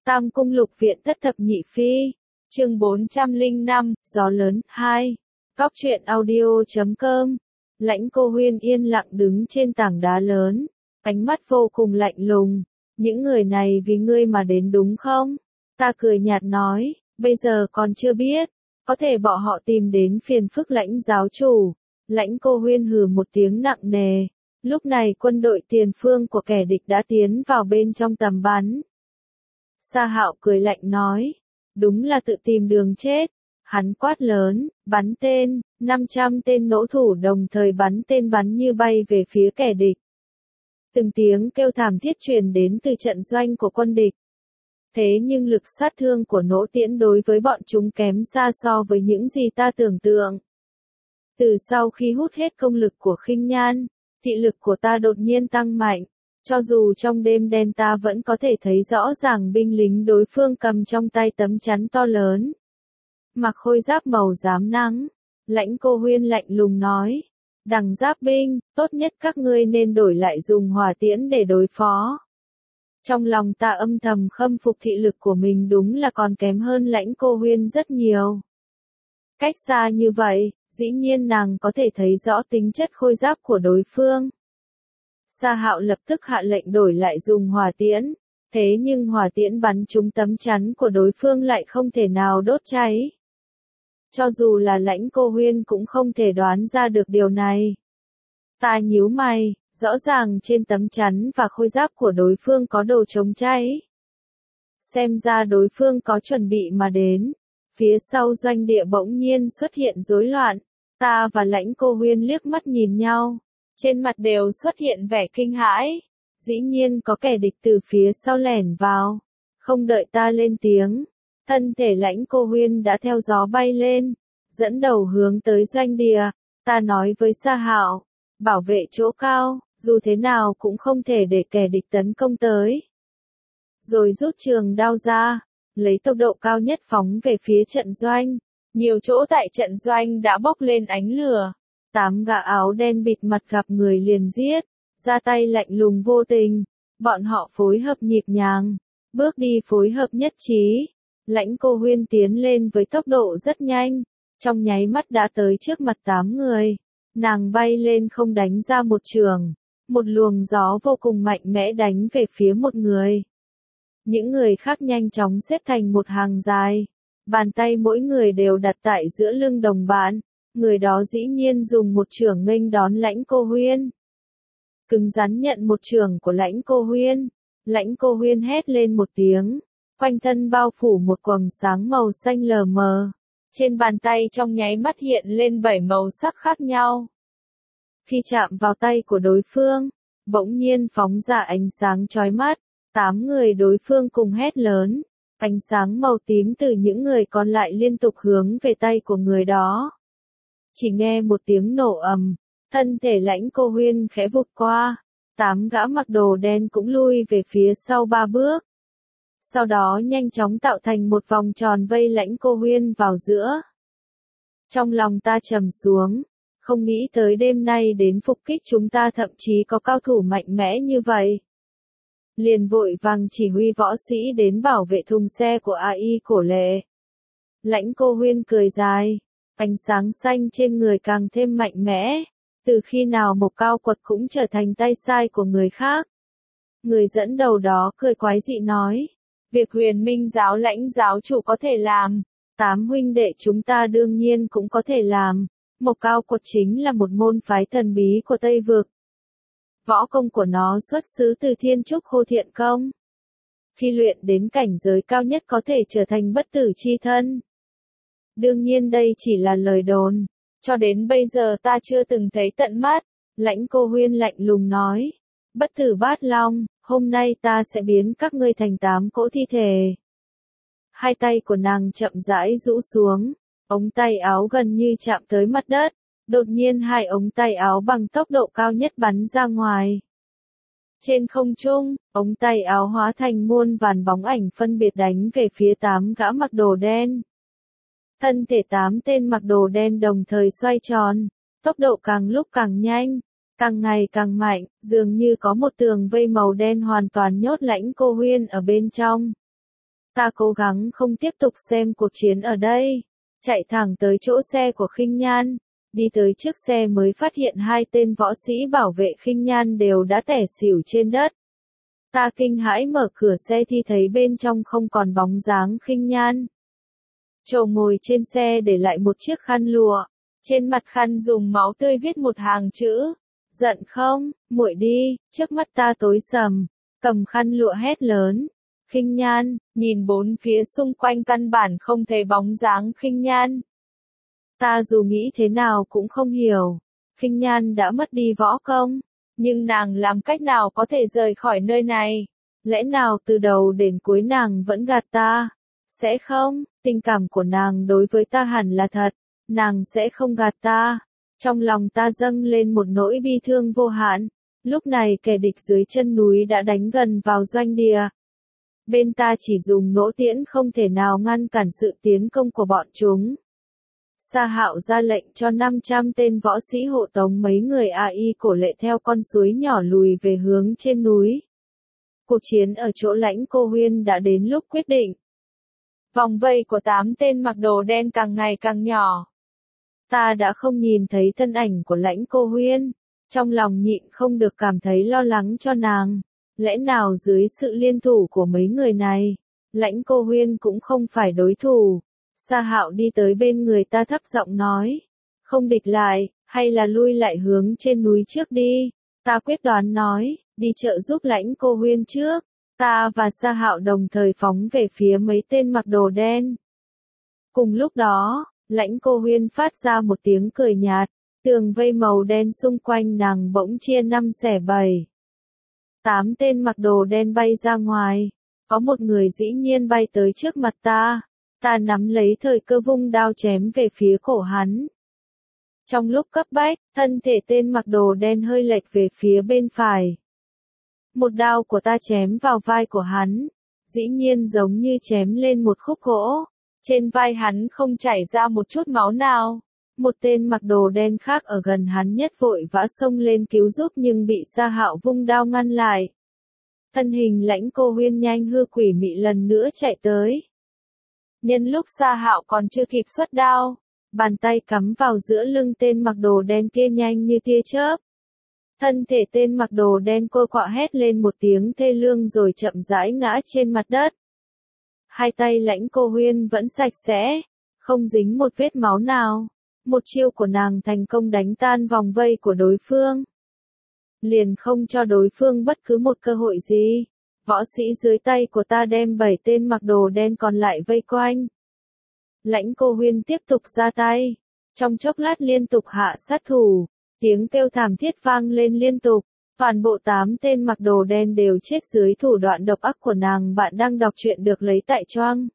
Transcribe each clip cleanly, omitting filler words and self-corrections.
Tam Cung Lục Viện Thất Thập Nhị Phi, chương 405, Gió Lớn 2. Cóc truyện audio.com. Lãnh Cô Huyên yên lặng đứng trên tảng đá lớn, ánh mắt vô cùng lạnh lùng. Những người này vì ngươi mà đến đúng không? Ta cười nhạt nói, bây giờ còn chưa biết, có thể bọn họ tìm đến phiền phức Lãnh giáo chủ. Lãnh Cô Huyên hừ một tiếng nặng nề. Lúc này quân đội tiền phương của kẻ địch đã tiến vào bên trong tầm bắn. Sa Hạo cười lạnh nói, đúng là tự tìm đường chết. Hắn quát lớn, bắn tên, 500 tên nỗ thủ đồng thời bắn tên bắn như bay về phía kẻ địch. Từng tiếng kêu thảm thiết truyền đến từ trận doanh của quân địch. Thế nhưng lực sát thương của nỗ tiễn đối với bọn chúng kém xa so với những gì ta tưởng tượng. Từ sau khi hút hết công lực của Khinh Nhan, thị lực của ta đột nhiên tăng mạnh. Cho dù trong đêm đen ta vẫn có thể thấy rõ ràng binh lính đối phương cầm trong tay tấm chắn to lớn. Mặc khôi giáp màu rám nắng, Lãnh Cô Huyên lạnh lùng nói, đằng giáp binh, tốt nhất các ngươi nên đổi lại dùng hỏa tiễn để đối phó. Trong lòng ta âm thầm khâm phục thị lực của mình đúng là còn kém hơn Lãnh Cô Huyên rất nhiều. Cách xa như vậy, dĩ nhiên nàng có thể thấy rõ tính chất khôi giáp của đối phương. Sa Hạo lập tức hạ lệnh đổi lại dùng hỏa tiễn, thế nhưng hỏa tiễn bắn trúng tấm chắn của đối phương lại không thể nào đốt cháy. Cho dù là Lãnh Cô Huyên cũng không thể đoán ra được điều này. Ta nhíu mày, rõ ràng trên tấm chắn và khôi giáp của đối phương có đồ chống cháy. Xem ra đối phương có chuẩn bị mà đến. Phía sau doanh địa bỗng nhiên xuất hiện rối loạn. Ta và Lãnh Cô Huyên liếc mắt nhìn nhau. Trên mặt đều xuất hiện vẻ kinh hãi. Dĩ nhiên có kẻ địch từ phía sau lẻn vào. Không đợi ta lên tiếng. Thân thể Lãnh Cô Huyên đã theo gió bay lên. Dẫn đầu hướng tới doanh địa. Ta nói với Sa Hạo. Bảo vệ chỗ cao. Dù thế nào cũng không thể để kẻ địch tấn công tới. Rồi rút trường đao ra. Lấy tốc độ cao nhất phóng về phía trận doanh. Nhiều chỗ tại trận doanh đã bốc lên ánh lửa. 8 gã áo đen bịt mặt gặp người liền giết, ra tay lạnh lùng vô tình. Bọn họ phối hợp nhịp nhàng, bước đi phối hợp nhất trí. Lãnh Cô Huyên tiến lên với tốc độ rất nhanh, trong nháy mắt đã tới trước mặt 8 người. Nàng bay lên không đánh ra một trường, một luồng gió vô cùng mạnh mẽ đánh về phía một người. Những người khác nhanh chóng xếp thành một hàng dài, bàn tay mỗi người đều đặt tại giữa lưng đồng bạn. Người đó dĩ nhiên dùng một chưởng nghênh đón Lãnh Cô Huyên. Cứng rắn nhận một chưởng của Lãnh Cô Huyên. Lãnh Cô Huyên hét lên một tiếng. Quanh thân bao phủ một quầng sáng màu xanh lờ mờ. Trên bàn tay trong nháy mắt hiện lên 7 màu sắc khác nhau. Khi chạm vào tay của đối phương, bỗng nhiên phóng ra ánh sáng chói mắt. 8 người đối phương cùng hét lớn. Ánh sáng màu tím từ những người còn lại liên tục hướng về tay của người đó. Chỉ nghe một tiếng nổ ầm, thân thể Lãnh Cô Huyên khẽ vụt qua, 8 gã mặc đồ đen cũng lui về phía sau 3 bước. Sau đó nhanh chóng tạo thành một vòng tròn vây Lãnh Cô Huyên vào giữa. Trong lòng ta trầm xuống, không nghĩ tới đêm nay đến phục kích chúng ta thậm chí có cao thủ mạnh mẽ như vậy. Liền vội vàng chỉ huy võ sĩ đến bảo vệ thùng xe của AI Cổ Lệ. Lãnh Cô Huyên cười dài. Ánh sáng xanh trên người càng thêm mạnh mẽ. Từ khi nào một cao quật cũng trở thành tay sai của người khác. Người dẫn đầu đó cười quái dị nói. Việc Huyền Minh giáo Lãnh giáo chủ có thể làm. 8 huynh đệ chúng ta đương nhiên cũng có thể làm. Một cao quật chính là một môn phái thần bí của Tây Vực. Võ công của nó xuất xứ từ Thiên Trúc Hô Thiện Công. Khi luyện đến cảnh giới cao nhất có thể trở thành bất tử chi thân. Đương nhiên đây chỉ là lời đồn, cho đến bây giờ ta chưa từng thấy tận mắt. Lãnh Cô Huyên lạnh lùng nói, bất tử bát long, hôm nay ta sẽ biến các ngươi thành 8 cỗ thi thể. Hai tay của nàng chậm rãi rũ xuống, ống tay áo gần như chạm tới mặt đất, đột nhiên hai ống tay áo bằng tốc độ cao nhất bắn ra ngoài. Trên không trung, ống tay áo hóa thành muôn vàn bóng ảnh phân biệt đánh về phía 8 gã mặc đồ đen. Thân thể 8 tên mặc đồ đen đồng thời xoay tròn, tốc độ càng lúc càng nhanh, càng ngày càng mạnh, dường như có một tường vây màu đen hoàn toàn nhốt Lãnh Cô Huyên ở bên trong. Ta cố gắng không tiếp tục xem cuộc chiến ở đây, chạy thẳng tới chỗ xe của Khinh Nhan, đi tới trước xe mới phát hiện hai tên võ sĩ bảo vệ Khinh Nhan đều đã tẻ xỉu trên đất. Ta kinh hãi mở cửa xe thì thấy bên trong không còn bóng dáng Khinh Nhan. Trầu ngồi trên xe để lại một chiếc khăn lụa, trên mặt khăn dùng máu tươi viết một hàng chữ, giận không, muội đi, trước mắt ta tối sầm, cầm khăn lụa hét lớn. Khinh Nhan, nhìn bốn phía xung quanh căn bản không thấy bóng dáng Khinh Nhan. Ta dù nghĩ thế nào cũng không hiểu, Khinh Nhan đã mất đi võ công, nhưng nàng làm cách nào có thể rời khỏi nơi này? Lẽ nào từ đầu đến cuối nàng vẫn gạt ta? Sẽ không, tình cảm của nàng đối với ta hẳn là thật, nàng sẽ không gạt ta. Trong lòng ta dâng lên một nỗi bi thương vô hạn, lúc này kẻ địch dưới chân núi đã đánh gần vào doanh địa. Bên ta chỉ dùng nỗ tiễn không thể nào ngăn cản sự tiến công của bọn chúng. Sa Hạo ra lệnh cho 500 tên võ sĩ hộ tống mấy người AI Cổ Lệ theo con suối nhỏ lùi về hướng trên núi. Cuộc chiến ở chỗ Lãnh Cô Huyên đã đến lúc quyết định. Vòng vây của 8 tên mặc đồ đen càng ngày càng nhỏ. Ta đã không nhìn thấy thân ảnh của Lãnh Cô Huyên, trong lòng nhịn không được cảm thấy lo lắng cho nàng. Lẽ nào dưới sự liên thủ của mấy người này, Lãnh Cô Huyên cũng không phải đối thủ? Sa Hạo đi tới bên người ta thấp giọng nói, không địch lại, hay là lui lại hướng trên núi trước đi. Ta quyết đoán nói, đi trợ giúp Lãnh Cô Huyên trước. Ta và Sa Hạo đồng thời phóng về phía mấy tên mặc đồ đen. Cùng lúc đó, Lãnh Cô Huyên phát ra một tiếng cười nhạt, tường vây màu đen xung quanh nàng bỗng chia 5 xẻ 7. 8 tên mặc đồ đen bay ra ngoài, có một người dĩ nhiên bay tới trước mặt ta. Ta nắm lấy thời cơ vung đao chém về phía cổ hắn. Trong lúc cấp bách, thân thể tên mặc đồ đen hơi lệch về phía bên phải. Một đao của ta chém vào vai của hắn, dĩ nhiên giống như chém lên một khúc gỗ. Trên vai hắn không chảy ra một chút máu nào. Một tên mặc đồ đen khác ở gần hắn nhất vội vã xông lên cứu giúp nhưng bị Sa Hạo vung đao ngăn lại. Thân hình Lãnh Cô Huyên nhanh hư quỷ mị lần nữa chạy tới. Nhân lúc Sa Hạo còn chưa kịp xuất đao, bàn tay cắm vào giữa lưng tên mặc đồ đen kia nhanh như tia chớp. Thân thể tên mặc đồ đen cô quạ hét lên một tiếng thê lương rồi chậm rãi ngã trên mặt đất. Hai tay Lãnh Cô Huyên vẫn sạch sẽ, không dính một vết máu nào. Một chiêu của nàng thành công đánh tan vòng vây của đối phương. Liền không cho đối phương bất cứ một cơ hội gì. Võ sĩ dưới tay của ta đem 7 tên mặc đồ đen còn lại vây quanh. Lãnh Cô Huyên tiếp tục ra tay. Trong chốc lát liên tục hạ sát thủ. Tiếng kêu thảm thiết vang lên liên tục. Toàn bộ 8 tên mặc đồ đen đều chết dưới thủ đoạn độc ác của nàng. Bạn đang đọc truyện được lấy tại Choang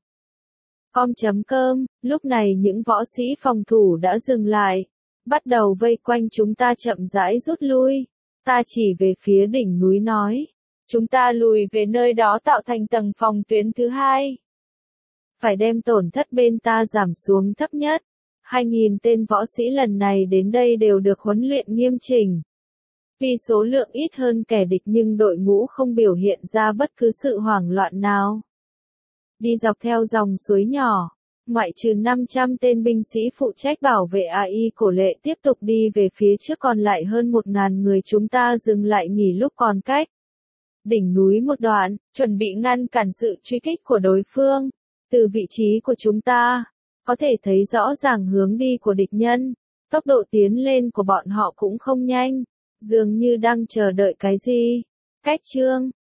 com.com. Lúc này những võ sĩ phòng thủ đã dừng lại. Bắt đầu vây quanh chúng ta chậm rãi rút lui. Ta chỉ về phía đỉnh núi nói. Chúng ta lùi về nơi đó tạo thành tầng phòng tuyến thứ 2. Phải đem tổn thất bên ta giảm xuống thấp nhất. 2.000 tên võ sĩ lần này đến đây đều được huấn luyện nghiêm chỉnh. Vì số lượng ít hơn kẻ địch nhưng đội ngũ không biểu hiện ra bất cứ sự hoảng loạn nào. Đi dọc theo dòng suối nhỏ, ngoại trừ 500 tên binh sĩ phụ trách bảo vệ AI Cổ Lệ tiếp tục đi về phía trước còn lại hơn 1.000 người chúng ta dừng lại nghỉ lúc còn cách. Đỉnh núi một đoạn, chuẩn bị ngăn cản sự truy kích của đối phương. Từ vị trí của chúng ta, có thể thấy rõ ràng hướng đi của địch nhân. Tốc độ tiến lên của bọn họ cũng không nhanh, dường như đang chờ đợi cái gì. Cách chương